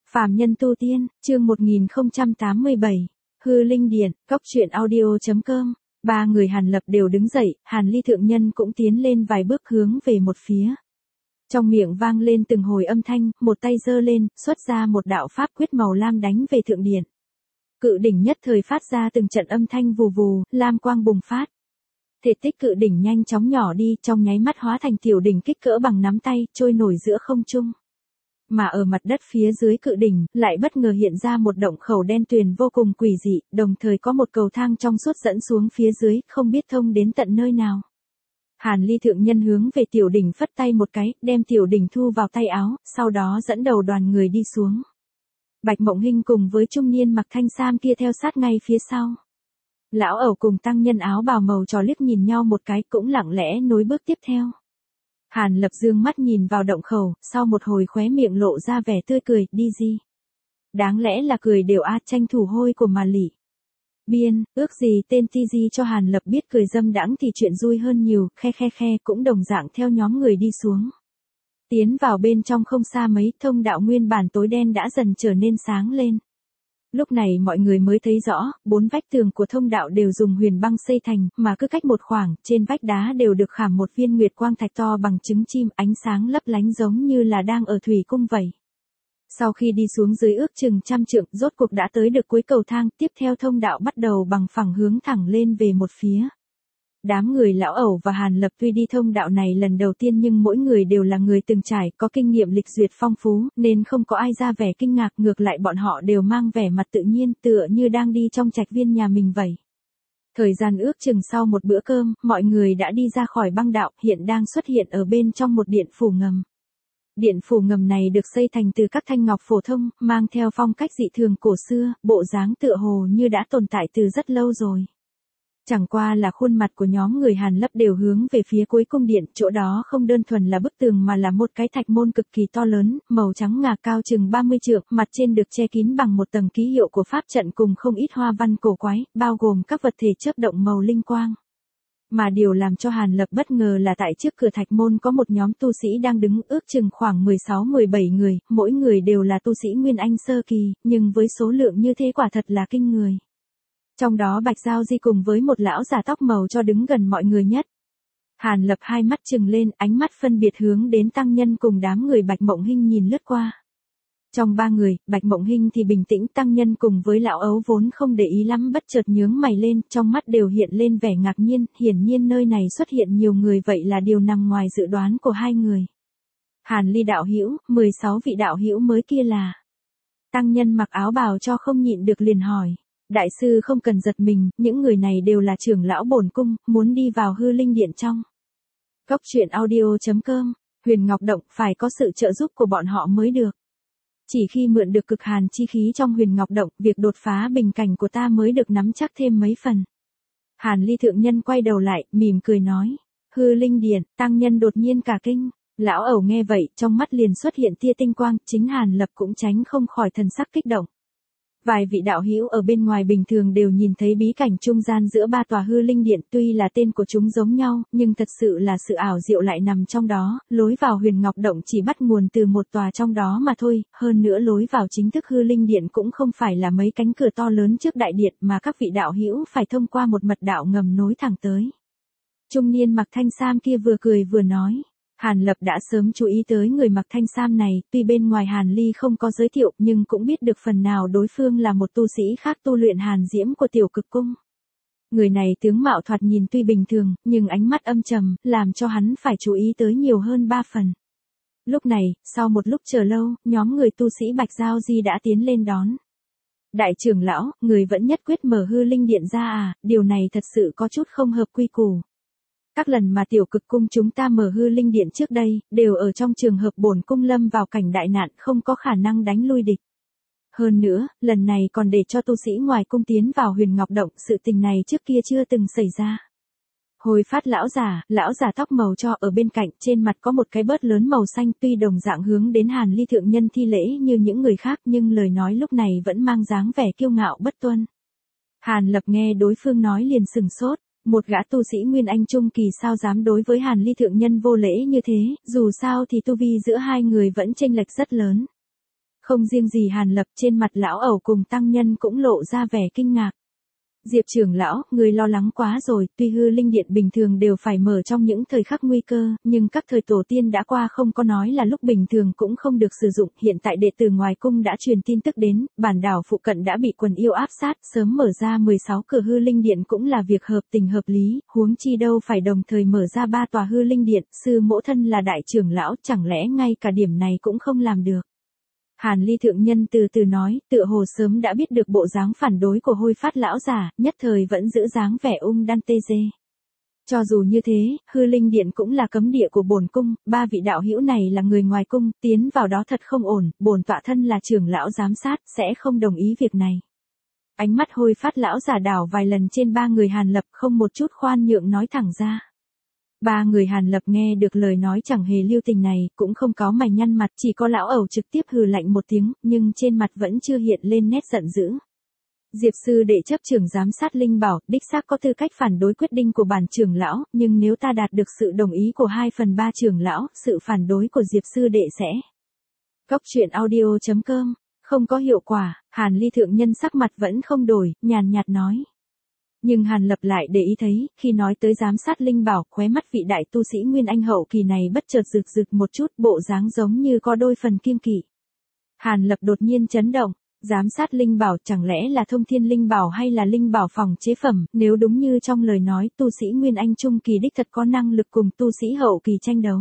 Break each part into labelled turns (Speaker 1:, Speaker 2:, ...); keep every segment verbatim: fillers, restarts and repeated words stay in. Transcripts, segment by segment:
Speaker 1: Phàm nhân tu tiên, chương một nghìn không trăm tám mươi bảy, Hư Linh Điện, Cốc truyện audio chấm com. Ba người Hàn Lập đều đứng dậy, Hàn Ly thượng nhân cũng tiến lên vài bước hướng về một phía. Trong miệng vang lên từng hồi âm thanh, một tay giơ lên, xuất ra một đạo pháp quyết màu lam đánh về thượng điện. Cự đỉnh nhất thời phát ra từng trận âm thanh vù vù, lam quang bùng phát. Thể tích cự đỉnh nhanh chóng nhỏ đi, trong nháy mắt hóa thành tiểu đỉnh kích cỡ bằng nắm tay, trôi nổi giữa không trung. Mà ở mặt đất phía dưới cự đỉnh, lại bất ngờ hiện ra một động khẩu đen tuyền vô cùng quỷ dị, đồng thời có một cầu thang trong suốt dẫn xuống phía dưới, không biết thông đến tận nơi nào. Hàn Ly thượng nhân hướng về tiểu đỉnh phất tay một cái, đem tiểu đỉnh thu vào tay áo, sau đó dẫn đầu đoàn người đi xuống. Bạch Mộng Hinh cùng với trung niên mặc thanh sam kia theo sát ngay phía sau. Lão ẩu cùng tăng nhân áo bào màu trò liếc nhìn nhau một cái, cũng lặng lẽ nối bước tiếp theo. Hàn Lập dương mắt nhìn vào động khẩu, sau một hồi khóe miệng lộ ra vẻ tươi cười, đi gì? Đáng lẽ là cười đều a, tranh thủ hôi của mà lỉ. Biên, ước gì tên ti di cho Hàn Lập biết cười dâm đãng thì chuyện vui hơn nhiều, khe khe khe cũng đồng dạng theo nhóm người đi xuống. Tiến vào bên trong không xa mấy, thông đạo nguyên bản tối đen đã dần trở nên sáng lên. Lúc này mọi người mới thấy rõ, bốn vách tường của thông đạo đều dùng huyền băng xây thành, mà cứ cách một khoảng, trên vách đá đều được khảm một viên nguyệt quang thạch to bằng trứng chim, ánh sáng lấp lánh giống như là đang ở thủy cung vậy. Sau khi đi xuống dưới ước chừng trăm trượng, rốt cuộc đã tới được cuối cầu thang, tiếp theo thông đạo bắt đầu bằng phẳng hướng thẳng lên về một phía. Đám người lão ẩu và Hàn Lập tuy đi thông đạo này lần đầu tiên nhưng mỗi người đều là người từng trải, có kinh nghiệm lịch duyệt phong phú, nên không có ai ra vẻ kinh ngạc, ngược lại bọn họ đều mang vẻ mặt tự nhiên, tựa như đang đi trong trạch viên nhà mình vậy. Thời gian ước chừng sau một bữa cơm, mọi người đã đi ra khỏi băng đạo, hiện đang xuất hiện ở bên trong một điện phủ ngầm. Điện phủ ngầm này được xây thành từ các thanh ngọc phổ thông, mang theo phong cách dị thường cổ xưa, bộ dáng tựa hồ như đã tồn tại từ rất lâu rồi. Chẳng qua là khuôn mặt của nhóm người Hàn Lập đều hướng về phía cuối cung điện, chỗ đó không đơn thuần là bức tường mà là một cái thạch môn cực kỳ to lớn, màu trắng ngà cao chừng ba mươi trượng, mặt trên được che kín bằng một tầng ký hiệu của pháp trận cùng không ít hoa văn cổ quái, bao gồm các vật thể chớp động màu linh quang. Mà điều làm cho Hàn Lập bất ngờ là tại trước cửa thạch môn có một nhóm tu sĩ đang đứng, ước chừng khoảng mười sáu mười bảy người, mỗi người đều là tu sĩ Nguyên Anh sơ kỳ, nhưng với số lượng như thế quả thật là kinh người. Trong đó Bạch Giao Di cùng với một lão già tóc màu cho đứng gần mọi người nhất. Hàn Lập hai mắt trừng lên, ánh mắt phân biệt hướng đến tăng nhân cùng đám người Bạch Mộng Hinh nhìn lướt qua. Trong ba người, Bạch Mộng Hinh thì bình tĩnh, tăng nhân cùng với lão ấu vốn không để ý lắm bất chợt nhướng mày lên, trong mắt đều hiện lên vẻ ngạc nhiên, hiển nhiên nơi này xuất hiện nhiều người vậy là điều nằm ngoài dự đoán của hai người. Hàn Ly đạo hữu, mười sáu vị đạo hữu mới kia là. Tăng nhân mặc áo bào cho không nhịn được liền hỏi. Đại sư không cần giật mình, những người này đều là trưởng lão bổn cung, muốn đi vào Hư Linh Điện trong. Cốc truyện audio chấm com, Huyền Ngọc Động phải có sự trợ giúp của bọn họ mới được. Chỉ khi mượn được cực hàn chi khí trong Huyền Ngọc Động, việc đột phá bình cảnh của ta mới được nắm chắc thêm mấy phần. Hàn Ly thượng nhân quay đầu lại, mỉm cười nói. Hư Linh Điện, tăng nhân đột nhiên cả kinh. Lão ẩu nghe vậy, trong mắt liền xuất hiện tia tinh quang, chính Hàn Lập cũng tránh không khỏi thần sắc kích động. Vài vị đạo hữu ở bên ngoài bình thường đều nhìn thấy bí cảnh trung gian giữa ba tòa Hư Linh Điện, tuy là tên của chúng giống nhau, nhưng thật sự là sự ảo diệu lại nằm trong đó, lối vào Huyền Ngọc Động chỉ bắt nguồn từ một tòa trong đó mà thôi, hơn nữa lối vào chính thức Hư Linh Điện cũng không phải là mấy cánh cửa to lớn trước đại điện mà các vị đạo hữu phải thông qua một mật đạo ngầm nối thẳng tới. Trung niên mặc thanh sam kia vừa cười vừa nói. Hàn Lập đã sớm chú ý tới người mặc thanh sam này, tuy bên ngoài Hàn Ly không có giới thiệu nhưng cũng biết được phần nào đối phương là một tu sĩ khác tu luyện hàn diễm của tiểu cực cung. Người này tướng mạo thoạt nhìn tuy bình thường, nhưng ánh mắt âm trầm, làm cho hắn phải chú ý tới nhiều hơn ba phần. Lúc này, sau một lúc chờ lâu, nhóm người tu sĩ Bạch Giao Di đã tiến lên đón. Đại trưởng lão, người vẫn nhất quyết mở Hư Linh Điện ra à, điều này thật sự có chút không hợp quy củ. Các lần mà tiểu cực cung chúng ta mở Hư Linh Điện trước đây, đều ở trong trường hợp bổn cung lâm vào cảnh đại nạn không có khả năng đánh lui địch. Hơn nữa, lần này còn để cho tu sĩ ngoài cung tiến vào Huyền Ngọc Động, sự tình này trước kia chưa từng xảy ra. Hồi phát lão giả, lão giả tóc màu cho ở bên cạnh, trên mặt có một cái bớt lớn màu xanh, tuy đồng dạng hướng đến Hàn Ly thượng nhân thi lễ như những người khác nhưng lời nói lúc này vẫn mang dáng vẻ kiêu ngạo bất tuân. Hàn Lập nghe đối phương nói liền sừng sốt. Một gã tu sĩ Nguyên Anh trung kỳ sao dám đối với Hàn Ly thượng nhân vô lễ như thế, dù sao thì tu vi giữa hai người vẫn chênh lệch rất lớn. Không riêng gì Hàn Lập, trên mặt lão ẩu cùng tăng nhân cũng lộ ra vẻ kinh ngạc. Diệp trưởng lão, người lo lắng quá rồi, tuy hư linh điện bình thường đều phải mở trong những thời khắc nguy cơ, nhưng các thời tổ tiên đã qua không có nói là lúc bình thường cũng không được sử dụng, hiện tại đệ tử ngoài cung đã truyền tin tức đến, bản đảo phụ cận đã bị quần yêu áp sát, sớm mở ra mười sáu cửa hư linh điện cũng là việc hợp tình hợp lý, huống chi đâu phải đồng thời mở ra ba tòa hư linh điện, sư mỗ thân là đại trưởng lão, chẳng lẽ ngay cả điểm này cũng không làm được. Hàn Ly thượng nhân từ từ nói, tựa hồ sớm đã biết được bộ dáng phản đối của Hôi Phát lão giả, nhất thời vẫn giữ dáng vẻ ung đan tê dê. Cho dù như thế, hư linh điện cũng là cấm địa của bổn cung, ba vị đạo hữu này là người ngoài cung, tiến vào đó thật không ổn, bổn tọa thân là trưởng lão giám sát, sẽ không đồng ý việc này. Ánh mắt Hôi Phát lão giả đảo vài lần trên ba người Hàn Lập, không một chút khoan nhượng nói thẳng ra. Ba người Hàn Lập nghe được lời nói chẳng hề lưu tình này, cũng không có mày nhăn mặt, chỉ có lão ẩu trực tiếp hừ lạnh một tiếng, nhưng trên mặt vẫn chưa hiện lên nét giận dữ. Diệp sư đệ chấp trưởng giám sát linh bảo, đích xác có tư cách phản đối quyết định của bản trưởng lão, nhưng nếu ta đạt được sự đồng ý của hai phần ba trưởng lão, sự phản đối của Diệp sư đệ sẽ. Cốc truyện audio chấm com, không có hiệu quả, Hàn Ly thượng nhân sắc mặt vẫn không đổi, nhàn nhạt nói. Nhưng Hàn Lập lại để ý thấy, khi nói tới giám sát linh bảo, khóe mắt vị đại tu sĩ Nguyên Anh hậu kỳ này bất chợt rực rực một chút, bộ dáng giống như có đôi phần kiêng kỵ. Hàn Lập đột nhiên chấn động, giám sát linh bảo chẳng lẽ là thông thiên linh bảo hay là linh bảo phòng chế phẩm, nếu đúng như trong lời nói, tu sĩ Nguyên Anh trung kỳ đích thật có năng lực cùng tu sĩ hậu kỳ tranh đấu.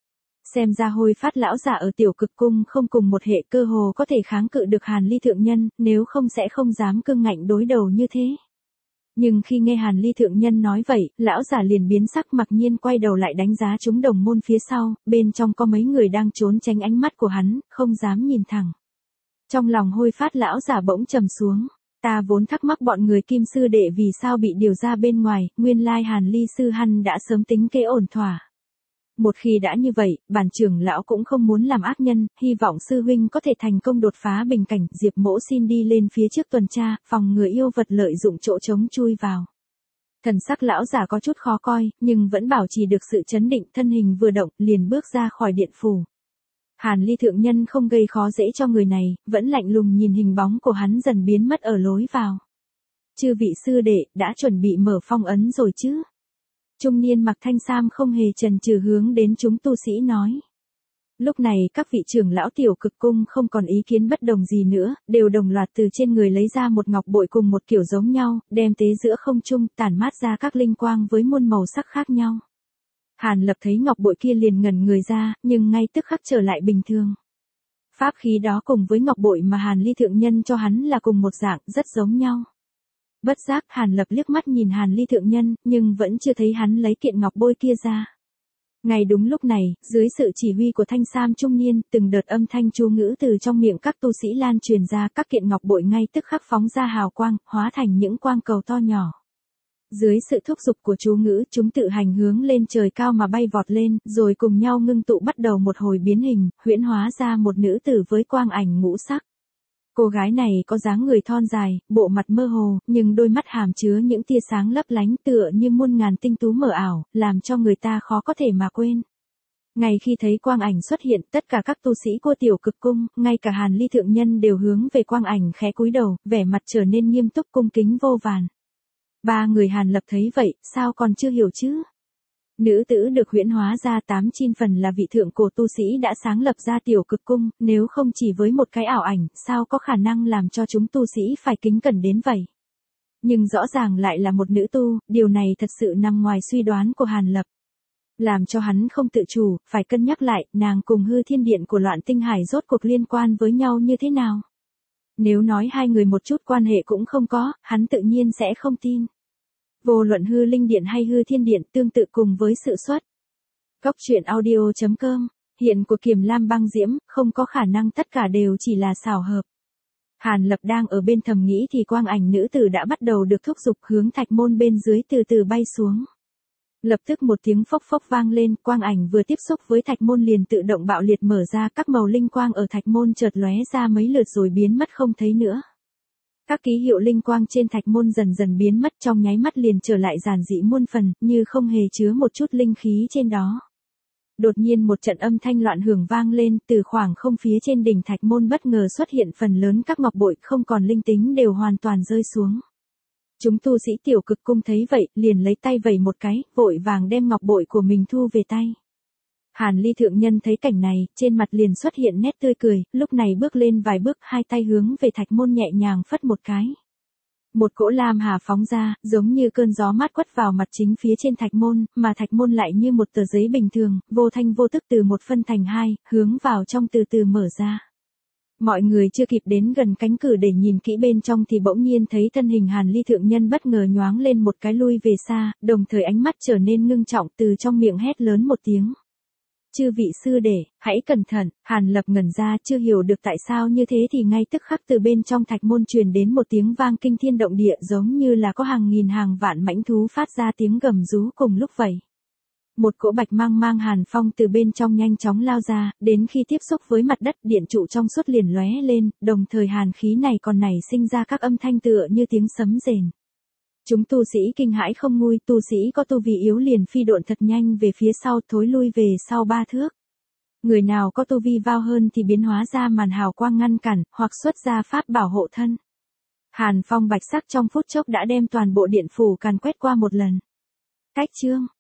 Speaker 1: Xem ra Hôi Phát lão giả ở tiểu cực cung không cùng một hệ, cơ hồ có thể kháng cự được Hàn Ly thượng nhân, nếu không sẽ không dám cương ngạnh đối đầu như thế. Nhưng khi nghe Hàn Ly thượng nhân nói vậy, lão giả liền biến sắc, mặc nhiên quay đầu lại đánh giá chúng đồng môn phía sau, bên trong có mấy người đang trốn tránh ánh mắt của hắn, không dám nhìn thẳng. Trong lòng Hôi Phát lão giả bỗng trầm xuống, ta vốn thắc mắc bọn người Kim sư đệ vì sao bị điều ra bên ngoài, nguyên lai Hàn Ly sư hăn đã sớm tính kế ổn thỏa. Một khi đã như vậy, bản trưởng lão cũng không muốn làm ác nhân, hy vọng sư huynh có thể thành công đột phá bình cảnh, Diệp mỗ xin đi lên phía trước tuần tra, phòng ngừa yêu vật lợi dụng chỗ trống chui vào. Thần sắc lão giả có chút khó coi, nhưng vẫn bảo trì được sự chấn định, thân hình vừa động, liền bước ra khỏi điện phủ. Hàn Ly thượng nhân không gây khó dễ cho người này, vẫn lạnh lùng nhìn hình bóng của hắn dần biến mất ở lối vào. Chư vị sư đệ, đã chuẩn bị mở phong ấn rồi chứ? Trung niên mặc thanh sam không hề chần chừ hướng đến chúng tu sĩ nói. Lúc này các vị trưởng lão tiểu cực cung không còn ý kiến bất đồng gì nữa, đều đồng loạt từ trên người lấy ra một ngọc bội cùng một kiểu giống nhau, đem tế giữa không trung, tản mát ra các linh quang với muôn màu sắc khác nhau. Hàn Lập thấy ngọc bội kia liền ngẩn người ra, nhưng ngay tức khắc trở lại bình thường. Pháp khí đó cùng với ngọc bội mà Hàn Ly thượng nhân cho hắn là cùng một dạng, rất giống nhau. Bất giác Hàn Lập liếc mắt nhìn Hàn Ly thượng nhân, nhưng vẫn chưa thấy hắn lấy kiện ngọc bôi kia ra. Ngay đúng lúc này, dưới sự chỉ huy của thanh sam trung niên, từng đợt âm thanh chú ngữ từ trong miệng các tu sĩ lan truyền ra, các kiện ngọc bội ngay tức khắc phóng ra hào quang, hóa thành những quang cầu to nhỏ. Dưới sự thúc giục của chú ngữ, chúng tự hành hướng lên trời cao mà bay vọt lên, rồi cùng nhau ngưng tụ bắt đầu một hồi biến hình, huyễn hóa ra một nữ tử với quang ảnh ngũ sắc. Cô gái này có dáng người thon dài, bộ mặt mơ hồ, nhưng đôi mắt hàm chứa những tia sáng lấp lánh tựa như muôn ngàn tinh tú mờ ảo, làm cho người ta khó có thể mà quên. Ngay khi thấy quang ảnh xuất hiện, tất cả các tu sĩ của tiểu cực cung, ngay cả Hàn Ly thượng nhân đều hướng về quang ảnh khẽ cúi đầu, vẻ mặt trở nên nghiêm túc cung kính vô vàn. Ba người Hàn Lập thấy vậy, sao còn chưa hiểu chứ? Nữ tử được huyễn hóa ra tám chín phần là vị thượng cổ tu sĩ đã sáng lập ra tiểu cực cung, nếu không chỉ với một cái ảo ảnh, sao có khả năng làm cho chúng tu sĩ phải kính cẩn đến vậy? Nhưng rõ ràng lại là một nữ tu, điều này thật sự nằm ngoài suy đoán của Hàn Lập. Làm cho hắn không tự chủ, phải cân nhắc lại, nàng cùng hư thiên điện của Loạn Tinh Hải rốt cuộc liên quan với nhau như thế nào? Nếu nói hai người một chút quan hệ cũng không có, hắn tự nhiên sẽ không tin. Vô luận hư linh điện hay hư thiên điện tương tự cùng với sự xuất. Cốc truyện audio chấm com, hiện của Kiềm Lam băng diễm, không có khả năng tất cả đều chỉ là xảo hợp. Hàn Lập đang ở bên thầm nghĩ thì quang ảnh nữ tử đã bắt đầu được thúc giục hướng thạch môn bên dưới từ từ bay xuống. Lập tức một tiếng phốc phốc vang lên, quang ảnh vừa tiếp xúc với thạch môn liền tự động bạo liệt mở ra, các màu linh quang ở thạch môn chợt lóe ra mấy lượt rồi biến mất không thấy nữa. Các ký hiệu linh quang trên thạch môn dần dần biến mất, trong nháy mắt liền trở lại giản dị muôn phần, như không hề chứa một chút linh khí trên đó. Đột nhiên một trận âm thanh loạn hưởng vang lên, từ khoảng không phía trên đỉnh thạch môn bất ngờ xuất hiện phần lớn các ngọc bội không còn linh tính đều hoàn toàn rơi xuống. Chúng tu sĩ tiểu cực cung thấy vậy, liền lấy tay vẩy một cái, vội vàng đem ngọc bội của mình thu về tay. Hàn Ly thượng nhân thấy cảnh này, trên mặt liền xuất hiện nét tươi cười, lúc này bước lên vài bước, hai tay hướng về thạch môn nhẹ nhàng phất một cái. Một cỗ lam hà phóng ra, giống như cơn gió mát quất vào mặt chính phía trên thạch môn, mà thạch môn lại như một tờ giấy bình thường, vô thanh vô tức từ một phân thành hai, hướng vào trong từ từ mở ra. Mọi người chưa kịp đến gần cánh cửa để nhìn kỹ bên trong thì bỗng nhiên thấy thân hình Hàn Ly thượng nhân bất ngờ nhoáng lên một cái lui về xa, đồng thời ánh mắt trở nên ngưng trọng, từ trong miệng hét lớn một tiếng. Chư vị sư đệ, hãy cẩn thận. Hàn Lập ngẩn ra, chưa hiểu được tại sao như thế thì ngay tức khắc từ bên trong thạch môn truyền đến một tiếng vang kinh thiên động địa, giống như là có hàng nghìn hàng vạn mãnh thú phát ra tiếng gầm rú cùng lúc vậy. Một cỗ bạch mang mang hàn phong từ bên trong nhanh chóng lao ra, đến khi tiếp xúc với mặt đất, điện trụ trong suốt liền lóe lên, đồng thời hàn khí này còn nảy sinh ra các âm thanh tựa như tiếng sấm rền. Chúng tu sĩ kinh hãi không nguôi, tu sĩ có tu vi yếu liền phi độn thật nhanh về phía sau, thối lui về sau ba thước. Người nào có tu vi cao hơn thì biến hóa ra màn hào quang ngăn cản, hoặc xuất ra pháp bảo hộ thân. Hàn phong bạch sắc trong phút chốc đã đem toàn bộ điện phủ càn quét qua một lần. Cách chương